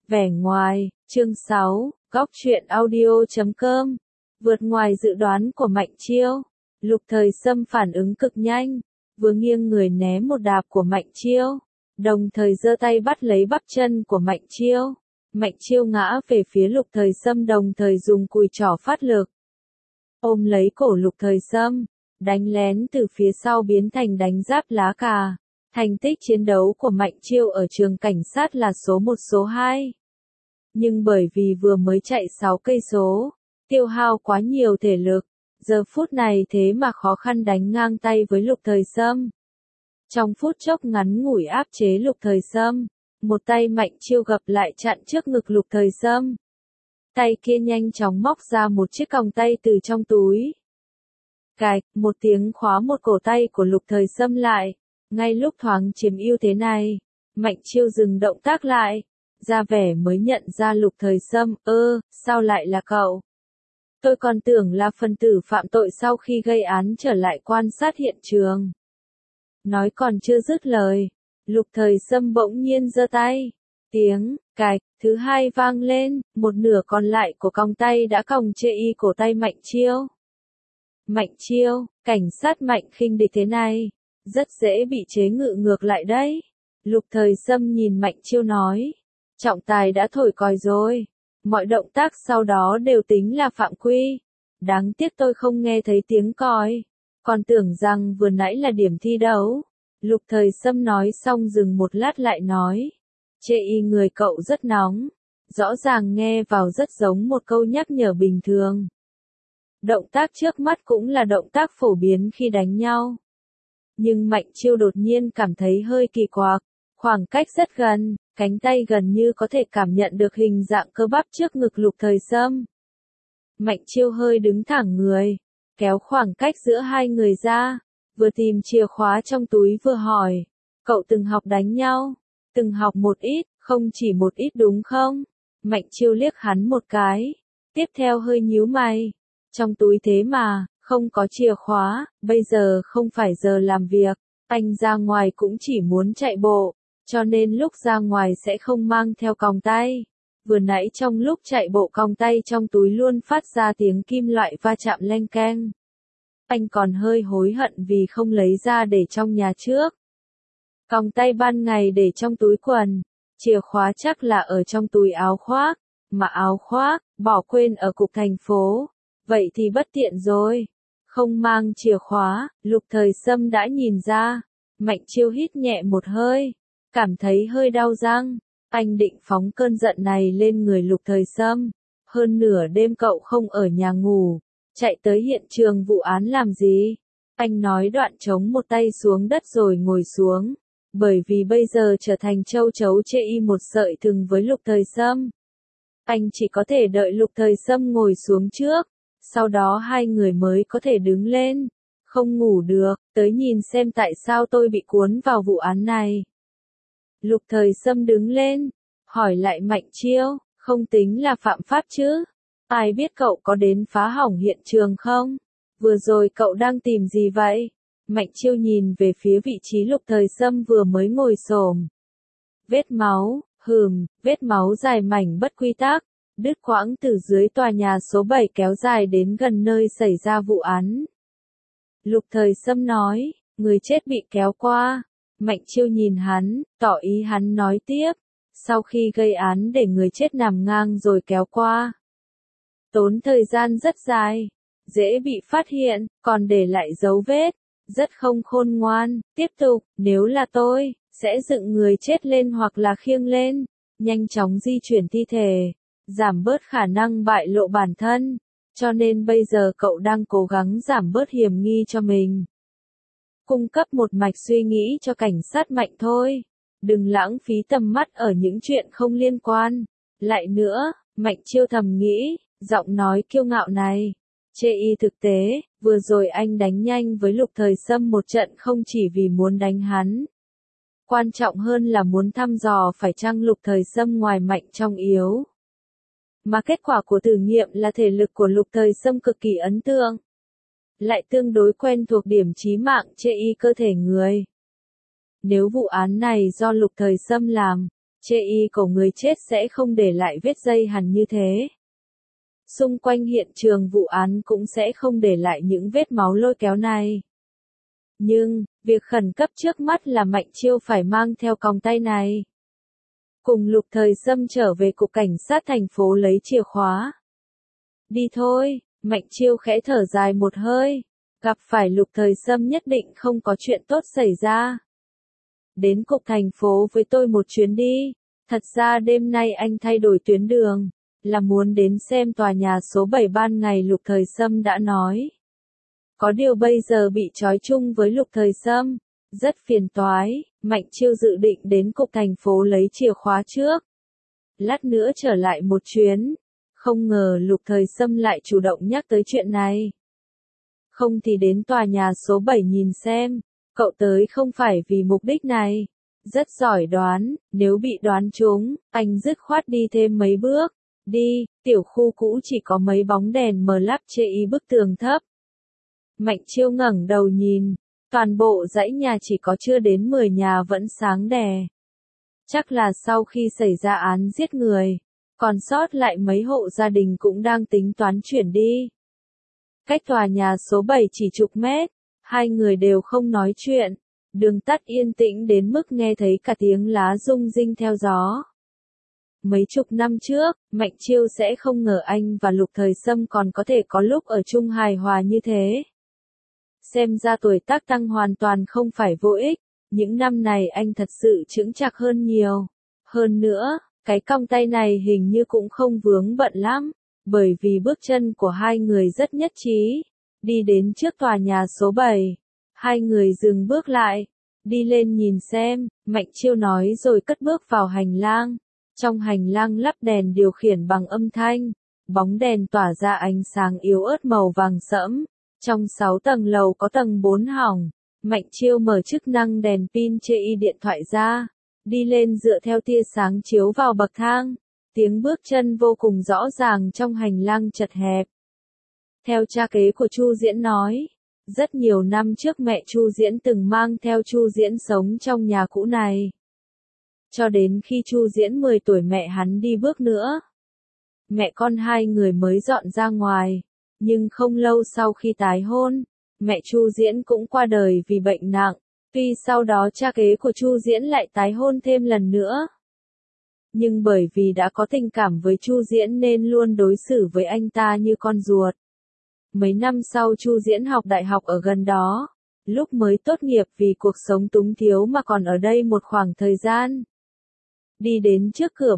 Vẻ ngoài, chương 6, góc truyện audio.com. Vượt ngoài dự đoán của Mạnh Chiêu, Lục Thời Sâm phản ứng cực nhanh, vừa nghiêng người né một đạp của Mạnh Chiêu, đồng thời giơ tay bắt lấy bắp chân của Mạnh Chiêu. Mạnh Chiêu ngã về phía Lục Thời Sâm đồng thời dùng cùi trỏ phát lực, ôm lấy cổ Lục Thời Sâm, đánh lén từ phía sau biến thành đánh giáp lá cà. Thành tích chiến đấu của Mạnh Chiêu ở trường cảnh sát là số 1 số 2. Nhưng bởi vì vừa mới chạy 6 cây số, tiêu hao quá nhiều thể lực, giờ phút này thế mà khó khăn đánh ngang tay với Lục Thời Sâm. Trong phút chốc ngắn ngủi áp chế Lục Thời Sâm, một tay Mạnh Chiêu gập lại chặn trước ngực Lục Thời Sâm. Tay kia nhanh chóng móc ra một chiếc còng tay từ trong túi. Cạch, một tiếng khóa một cổ tay của Lục Thời Sâm lại. Ngay lúc thoáng chiếm ưu thế này, Mạnh Chiêu dừng động tác lại, ra vẻ mới nhận ra Lục Thời Sâm, sao lại là cậu? Tôi còn tưởng là phần tử phạm tội sau khi gây án trở lại quan sát hiện trường. Nói còn chưa dứt lời, Lục Thời Sâm bỗng nhiên giơ tay, tiếng cạch thứ hai vang lên, một nửa còn lại của còng tay đã còng chê y cổ tay Mạnh Chiêu. Mạnh Chiêu, cảnh sát Mạnh khinh địch thế này, rất dễ bị chế ngự ngược lại đấy. Lục Thời Sâm nhìn Mạnh Chiêu nói, trọng tài đã thổi còi rồi, mọi động tác sau đó đều tính là phạm quy. Đáng tiếc tôi không nghe thấy tiếng còi, còn tưởng rằng vừa nãy là điểm thi đấu. Lục Thời Sâm nói xong dừng một lát lại nói, chê y người cậu rất nóng, rõ ràng nghe vào rất giống một câu nhắc nhở bình thường. Động tác trước mắt cũng là động tác phổ biến khi đánh nhau. Nhưng Mạnh Chiêu đột nhiên cảm thấy hơi kỳ quặc, khoảng cách rất gần, cánh tay gần như có thể cảm nhận được hình dạng cơ bắp trước ngực Lục Thời Sâm. Mạnh Chiêu hơi đứng thẳng người, kéo khoảng cách giữa hai người ra, vừa tìm chìa khóa trong túi vừa hỏi, cậu từng học đánh nhau, từng học một ít, không chỉ một ít đúng không? Mạnh Chiêu liếc hắn một cái, tiếp theo hơi nhíu mày, trong túi thế mà, không có chìa khóa, bây giờ không phải giờ làm việc, anh ra ngoài cũng chỉ muốn chạy bộ, cho nên lúc ra ngoài sẽ không mang theo còng tay. Vừa nãy trong lúc chạy bộ còng tay trong túi luôn phát ra tiếng kim loại va chạm leng keng. Anh còn hơi hối hận vì không lấy ra để trong nhà trước. Còng tay ban ngày để trong túi quần, chìa khóa chắc là ở trong túi áo khoác, mà áo khoác, bỏ quên ở cục thành phố. Vậy thì bất tiện rồi. Không mang chìa khóa, Lục Thời Sâm đã nhìn ra. Mạnh Chiêu hít nhẹ một hơi, cảm thấy hơi đau răng. Anh định phóng cơn giận này lên người Lục Thời Sâm. Hơn nửa đêm cậu không ở nhà ngủ, chạy tới hiện trường vụ án làm gì? Anh nói đoạn chống một tay xuống đất rồi ngồi xuống. Bởi vì bây giờ trở thành châu chấu chê y một sợi thừng với Lục Thời Sâm. Anh chỉ có thể đợi Lục Thời Sâm ngồi xuống trước, sau đó hai người mới có thể đứng lên. Không ngủ được, tới nhìn xem tại sao tôi bị cuốn vào vụ án này. Lục Thời Sâm đứng lên, hỏi lại Mạnh Chiêu, không tính là phạm pháp chứ? Ai biết cậu có đến phá hỏng hiện trường không? Vừa rồi cậu đang tìm gì vậy? Mạnh Chiêu nhìn về phía vị trí Lục Thời Sâm vừa mới ngồi xổm. Vết máu, vết máu dài mảnh bất quy tắc, đứt quãng từ dưới tòa nhà số 7 kéo dài đến gần nơi xảy ra vụ án. Lục Thời Sâm nói, người chết bị kéo qua. Mạnh Chiêu nhìn hắn, tỏ ý hắn nói tiếp, sau khi gây án để người chết nằm ngang rồi kéo qua. Tốn thời gian rất dài, dễ bị phát hiện, còn để lại dấu vết, rất không khôn ngoan. Tiếp tục, nếu là tôi, sẽ dựng người chết lên hoặc là khiêng lên, nhanh chóng di chuyển thi thể, giảm bớt khả năng bại lộ bản thân, cho nên bây giờ cậu đang cố gắng giảm bớt hiểm nghi cho mình. Cung cấp một mạch suy nghĩ cho cảnh sát Mạnh thôi, đừng lãng phí tầm mắt ở những chuyện không liên quan. Lại nữa, Mạnh Chiêu thầm nghĩ, giọng nói kiêu ngạo này, chê y thực tế, vừa rồi anh đánh nhanh với Lục Thời Sâm một trận không chỉ vì muốn đánh hắn. Quan trọng hơn là muốn thăm dò phải chăng Lục Thời Sâm ngoài mạnh trong yếu. Mà kết quả của thử nghiệm là thể lực của Lục Thời Sâm cực kỳ ấn tượng. Lại tương đối quen thuộc điểm chí mạng chê y cơ thể người. Nếu vụ án này do Lục Thời Sâm làm, chê y cổ người chết sẽ không để lại vết dây hằn như thế. Xung quanh hiện trường vụ án cũng sẽ không để lại những vết máu lôi kéo này. Nhưng, việc khẩn cấp trước mắt là Mạnh Chiêu phải mang theo còng tay này. Cùng Lục Thời Sâm trở về cục cảnh sát thành phố lấy chìa khóa. Đi thôi, Mạnh Chiêu khẽ thở dài một hơi. Gặp phải Lục Thời Sâm nhất định không có chuyện tốt xảy ra. Đến cục thành phố với tôi một chuyến đi. Thật ra đêm nay anh thay đổi tuyến đường, là muốn đến xem tòa nhà số 7 ban ngày Lục Thời Sâm đã nói. Có điều bây giờ bị trói chung với Lục Thời Sâm, rất phiền toái, Mạnh Chiêu dự định đến cục thành phố lấy chìa khóa trước. Lát nữa trở lại một chuyến, không ngờ Lục Thời Sâm lại chủ động nhắc tới chuyện này. Không thì đến tòa nhà số 7 nhìn xem, cậu tới không phải vì mục đích này. Rất giỏi đoán, nếu bị đoán trúng, anh dứt khoát đi thêm mấy bước. Đi, tiểu khu cũ chỉ có mấy bóng đèn mờ lắp chê y bức tường thấp. Mạnh Chiêu ngẩng đầu nhìn, toàn bộ dãy nhà chỉ có chưa đến 10 nhà vẫn sáng đè. Chắc là sau khi xảy ra án giết người, còn sót lại mấy hộ gia đình cũng đang tính toán chuyển đi. Cách tòa nhà số 7 chỉ chục mét, hai người đều không nói chuyện, đường tắt yên tĩnh đến mức nghe thấy cả tiếng lá rung rinh theo gió. Mấy chục năm trước, Mạnh Chiêu sẽ không ngờ anh và Lục Thời Sâm còn có thể có lúc ở chung hài hòa như thế. Xem ra tuổi tác tăng hoàn toàn không phải vô ích, những năm này anh thật sự chững chạc hơn nhiều. Hơn nữa, cái cong tay này hình như cũng không vướng bận lắm, bởi vì bước chân của hai người rất nhất trí. Đi đến trước tòa nhà số 7, hai người dừng bước lại, đi lên nhìn xem, Mạnh Chiêu nói rồi cất bước vào hành lang. Trong hành lang lắp đèn điều khiển bằng âm thanh, bóng đèn tỏa ra ánh sáng yếu ớt màu vàng sẫm. Trong 6 tầng lầu có tầng 4 hỏng, Mạnh Chiêu mở chức năng đèn pin chê y điện thoại ra, đi lên dựa theo tia sáng chiếu vào bậc thang, tiếng bước chân vô cùng rõ ràng trong hành lang chật hẹp. Theo cha kế của Chu Diễn nói, rất nhiều năm trước mẹ Chu Diễn từng mang theo Chu Diễn sống trong nhà cũ này. Cho đến khi Chu Diễn 10 tuổi mẹ hắn đi bước nữa. Mẹ con hai người mới dọn ra ngoài, nhưng không lâu sau khi tái hôn, mẹ Chu Diễn cũng qua đời vì bệnh nặng, tuy sau đó cha kế của Chu Diễn lại tái hôn thêm lần nữa. Nhưng bởi vì đã có tình cảm với Chu Diễn nên luôn đối xử với anh ta như con ruột. Mấy năm sau Chu Diễn học đại học ở gần đó, lúc mới tốt nghiệp vì cuộc sống túng thiếu mà còn ở đây một khoảng thời gian. Đi đến trước cửa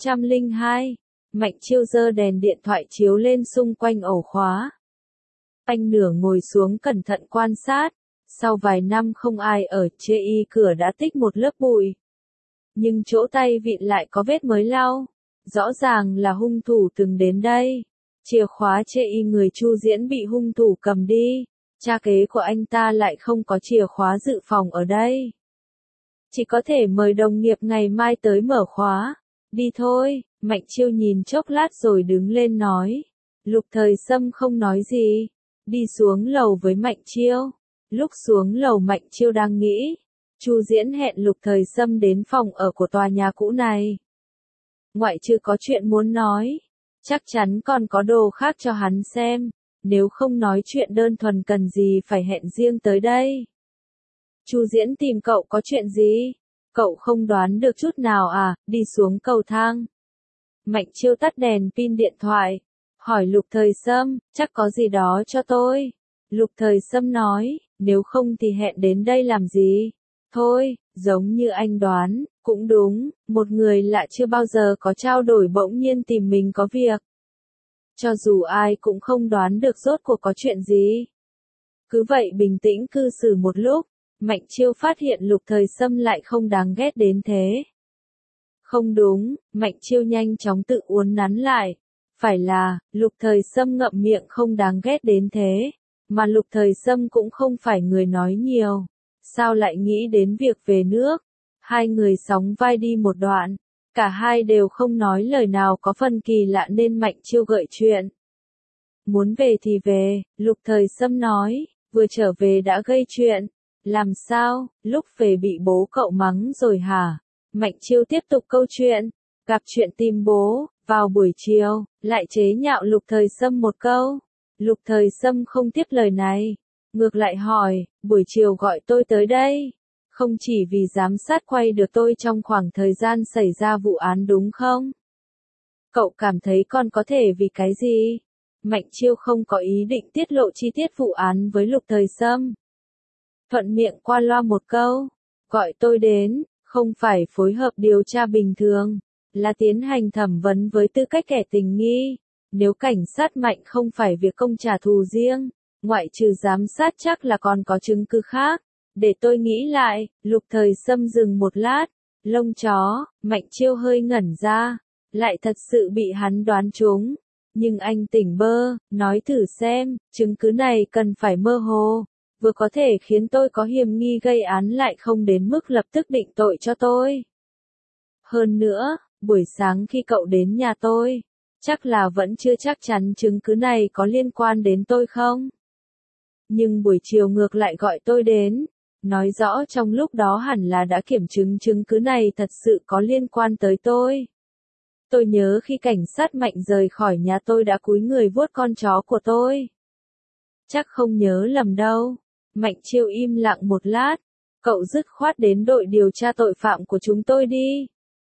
402, Mạnh Chiêu giơ đèn điện thoại chiếu lên xung quanh ổ khóa. Anh nửa ngồi xuống cẩn thận quan sát, sau vài năm không ai ở chê y cửa đã tích một lớp bụi. Nhưng chỗ tay vịn lại có vết mới lau, rõ ràng là hung thủ từng đến đây. Chìa khóa chê y người Chu Diễn bị hung thủ cầm đi, cha kế của anh ta lại không có chìa khóa dự phòng ở đây. Chỉ có thể mời đồng nghiệp ngày mai tới mở khóa. Đi thôi, Mạnh Chiêu nhìn chốc lát rồi đứng lên nói. Lục Thời Sâm không nói gì, đi xuống lầu với Mạnh Chiêu. Lúc xuống lầu Mạnh Chiêu đang nghĩ, Chu Diễn hẹn Lục Thời Sâm đến phòng ở của tòa nhà cũ này. Ngoại trừ có chuyện muốn nói, chắc chắn còn có đồ khác cho hắn xem, nếu không nói chuyện đơn thuần cần gì phải hẹn riêng tới đây. Chu Diễn tìm cậu có chuyện gì? Cậu không đoán được chút nào à? Đi xuống cầu thang. Mạnh Chiêu tắt đèn pin điện thoại, hỏi Lục Thời Sâm, chắc có gì đó cho tôi. Lục Thời Sâm nói, nếu không thì hẹn đến đây làm gì? Thôi, giống như anh đoán, cũng đúng, một người lạ chưa bao giờ có trao đổi bỗng nhiên tìm mình có việc. Cho dù ai cũng không đoán được rốt cuộc có chuyện gì. Cứ vậy bình tĩnh cư xử một lúc, Mạnh Chiêu phát hiện Lục Thời Sâm lại không đáng ghét đến thế. Không đúng, Mạnh Chiêu nhanh chóng tự uốn nắn lại. Phải là, Lục Thời Sâm ngậm miệng không đáng ghét đến thế, mà Lục Thời Sâm cũng không phải người nói nhiều. Sao lại nghĩ đến việc về nước? Hai người sóng vai đi một đoạn, cả hai đều không nói lời nào có phần kỳ lạ nên Mạnh Chiêu gợi chuyện. Muốn về thì về, Lục Thời Sâm nói, vừa trở về đã gây chuyện. Làm sao, lúc về bị bố cậu mắng rồi hả? Mạnh Chiêu tiếp tục câu chuyện, gặp chuyện tìm bố, vào buổi chiều, lại chế nhạo Lục Thời Sâm một câu. Lục Thời Sâm không tiếp lời này, ngược lại hỏi, buổi chiều gọi tôi tới đây, không chỉ vì giám sát quay được tôi trong khoảng thời gian xảy ra vụ án đúng không? Cậu cảm thấy con có thể vì cái gì? Mạnh Chiêu không có ý định tiết lộ chi tiết vụ án với Lục Thời Sâm. Thuận miệng qua loa một câu, gọi tôi đến, không phải phối hợp điều tra bình thường, là tiến hành thẩm vấn với tư cách kẻ tình nghi. Nếu cảnh sát Mạnh không phải việc công trả thù riêng, ngoại trừ giám sát chắc là còn có chứng cứ khác. Để tôi nghĩ lại, Lục Thời Sâm dừng một lát, lông chó, Mạnh Chiêu hơi ngẩn ra, lại thật sự bị hắn đoán trúng. Nhưng anh tỉnh bơ, nói thử xem, chứng cứ này cần phải mơ hồ, vừa có thể khiến tôi có hiềm nghi gây án lại không đến mức lập tức định tội cho tôi. Hơn nữa, buổi sáng khi cậu đến nhà tôi, chắc là vẫn chưa chắc chắn chứng cứ này có liên quan đến tôi không? Nhưng buổi chiều ngược lại gọi tôi đến, nói rõ trong lúc đó hẳn là đã kiểm chứng chứng cứ này thật sự có liên quan tới tôi. Tôi nhớ khi cảnh sát Mạnh rời khỏi nhà tôi đã cúi người vuốt con chó của tôi. Chắc không nhớ lầm đâu. Mạnh Chiêu im lặng một lát, cậu dứt khoát đến đội điều tra tội phạm của chúng tôi đi.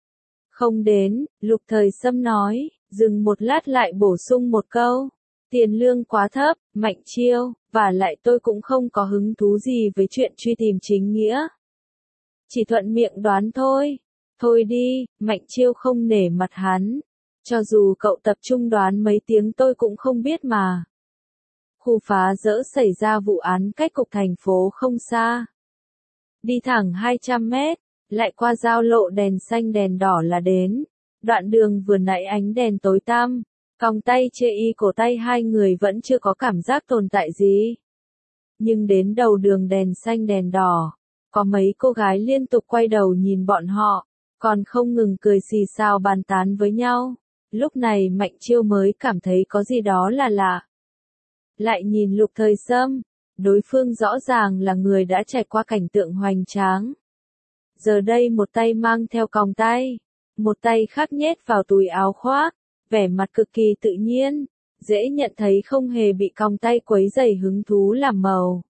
Không đến, Lục Thời Sâm nói, dừng một lát lại bổ sung một câu. Tiền lương quá thấp, Mạnh Chiêu, và lại tôi cũng không có hứng thú gì với chuyện truy tìm chính nghĩa. Chỉ thuận miệng đoán thôi. Thôi đi, Mạnh Chiêu không nể mặt hắn. Cho dù cậu tập trung đoán mấy tiếng tôi cũng không biết mà. Khu phá rỡ xảy ra vụ án cách cục thành phố không xa. Đi thẳng 200 mét, lại qua giao lộ đèn xanh đèn đỏ là đến. Đoạn đường vừa nãy ánh đèn tối tăm, còng tay chê y cổ tay hai người vẫn chưa có cảm giác tồn tại gì. Nhưng đến đầu đường đèn xanh đèn đỏ, có mấy cô gái liên tục quay đầu nhìn bọn họ, còn không ngừng cười xì xào bàn tán với nhau. Lúc này Mạnh Chiêu mới cảm thấy có gì đó là lạ. Lại nhìn Lục Thời Sâm, đối phương rõ ràng là người đã trải qua cảnh tượng hoành tráng. Giờ đây một tay mang theo còng tay, một tay khác nhét vào túi áo khoác, vẻ mặt cực kỳ tự nhiên, dễ nhận thấy không hề bị còng tay quấy rầy hứng thú làm màu.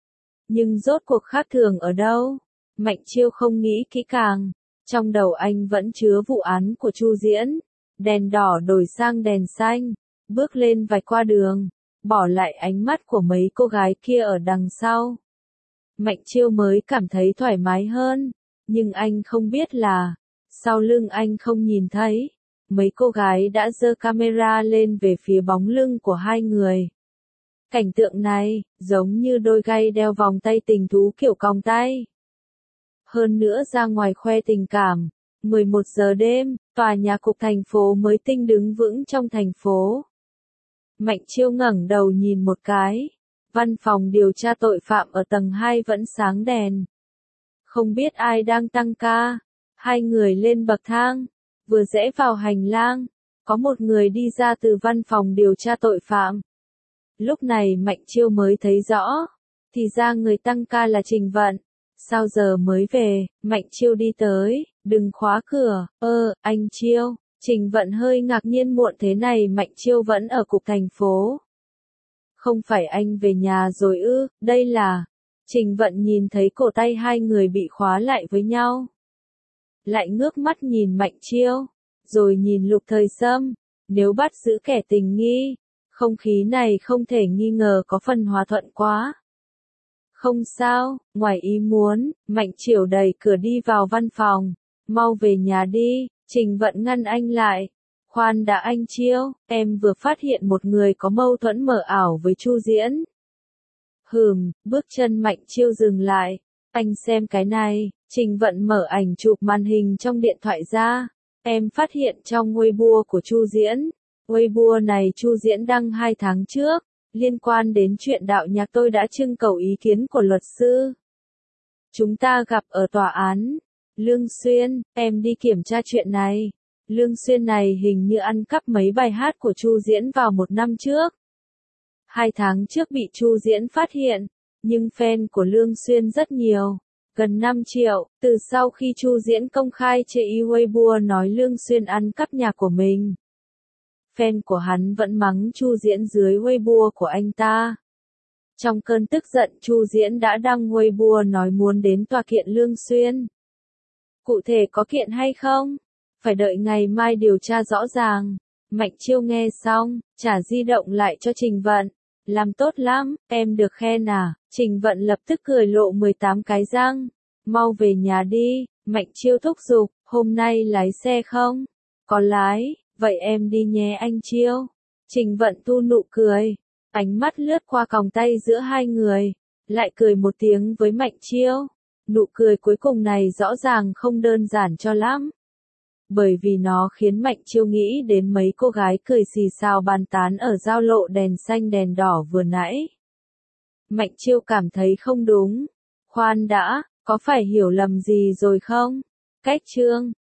Nhưng rốt cuộc khác thường ở đâu? Mạnh Chiêu không nghĩ kỹ càng, trong đầu anh vẫn chứa vụ án của Chu Diễn. Đèn đỏ đổi sang đèn xanh, bước lên vạch qua đường, bỏ lại ánh mắt của mấy cô gái kia ở đằng sau. Mạnh Chiêu mới cảm thấy thoải mái hơn, nhưng anh không biết là, sau lưng anh không nhìn thấy, mấy cô gái đã giơ camera lên về phía bóng lưng của hai người. Cảnh tượng này, giống như đôi gay đeo vòng tay tình thú kiểu còng tay. Hơn nữa ra ngoài khoe tình cảm, 11 giờ đêm, tòa nhà cục thành phố mới tinh đứng vững trong thành phố. Mạnh Chiêu ngẩng đầu nhìn một cái, văn phòng điều tra tội phạm ở tầng 2 vẫn sáng đèn. Không biết ai đang tăng ca, hai người lên bậc thang, vừa rẽ vào hành lang, có một người đi ra từ văn phòng điều tra tội phạm. Lúc này Mạnh Chiêu mới thấy rõ, thì ra người tăng ca là Trình Vận. Sao giờ mới về? Mạnh Chiêu đi tới, đừng khóa cửa. Anh Chiêu. Trình Vận hơi ngạc nhiên muộn thế này Mạnh Chiêu vẫn ở cục thành phố. Không phải anh về nhà rồi ư? Đây là... Trình Vận nhìn thấy cổ tay hai người bị khóa lại với nhau. Lại ngước mắt nhìn Mạnh Chiêu, rồi nhìn Lục Thời Sâm. Nếu bắt giữ kẻ tình nghi, không khí này không thể nghi ngờ có phần hòa thuận quá. Không sao, ngoài ý muốn, Mạnh Chiểu đẩy cửa đi vào văn phòng. Mau về nhà đi, Trình Vận ngăn anh lại. Khoan đã anh Chiêu, em vừa phát hiện một người có mâu thuẫn mờ ảo với Chu Diễn. Bước chân Mạnh Chiêu dừng lại. Anh xem cái này, Trình Vận mở ảnh chụp màn hình trong điện thoại ra. Em phát hiện trong Weibo của Chu Diễn. Weibo này Chu Diễn đăng 2 tháng trước. Liên quan đến chuyện đạo nhạc tôi đã trưng cầu ý kiến của luật sư. Chúng ta gặp ở tòa án. Lương Xuyên, em đi kiểm tra chuyện này. Lương Xuyên này hình như ăn cắp mấy bài hát của Chu Diễn vào 1 năm trước. 2 tháng trước bị Chu Diễn phát hiện, nhưng fan của Lương Xuyên rất nhiều. Gần 5 triệu, từ sau khi Chu Diễn công khai trên Weibo nói Lương Xuyên ăn cắp nhà của mình. Fan của hắn vẫn mắng Chu Diễn dưới Weibo của anh ta. Trong cơn tức giận Chu Diễn đã đăng Weibo nói muốn đến tòa kiện Lương Xuyên. Cụ thể có kiện hay không? Phải đợi ngày mai điều tra rõ ràng. Mạnh Chiêu nghe xong, trả di động lại cho Trình Vận. Làm tốt lắm, em được khen à? Trình Vận lập tức cười lộ 18 cái răng. Mau về nhà đi, Mạnh Chiêu thúc giục, hôm nay lái xe không? Có lái, vậy em đi nhé anh Chiêu. Trình Vận tu nụ cười, ánh mắt lướt qua còng tay giữa hai người, lại cười một tiếng với Mạnh Chiêu. Nụ cười cuối cùng này rõ ràng không đơn giản cho lắm. Bởi vì nó khiến Mạnh Chiêu nghĩ đến mấy cô gái cười xì xào bàn tán ở giao lộ đèn xanh đèn đỏ vừa nãy. Mạnh Chiêu cảm thấy không đúng. Khoan đã, có phải hiểu lầm gì rồi không? Cách chương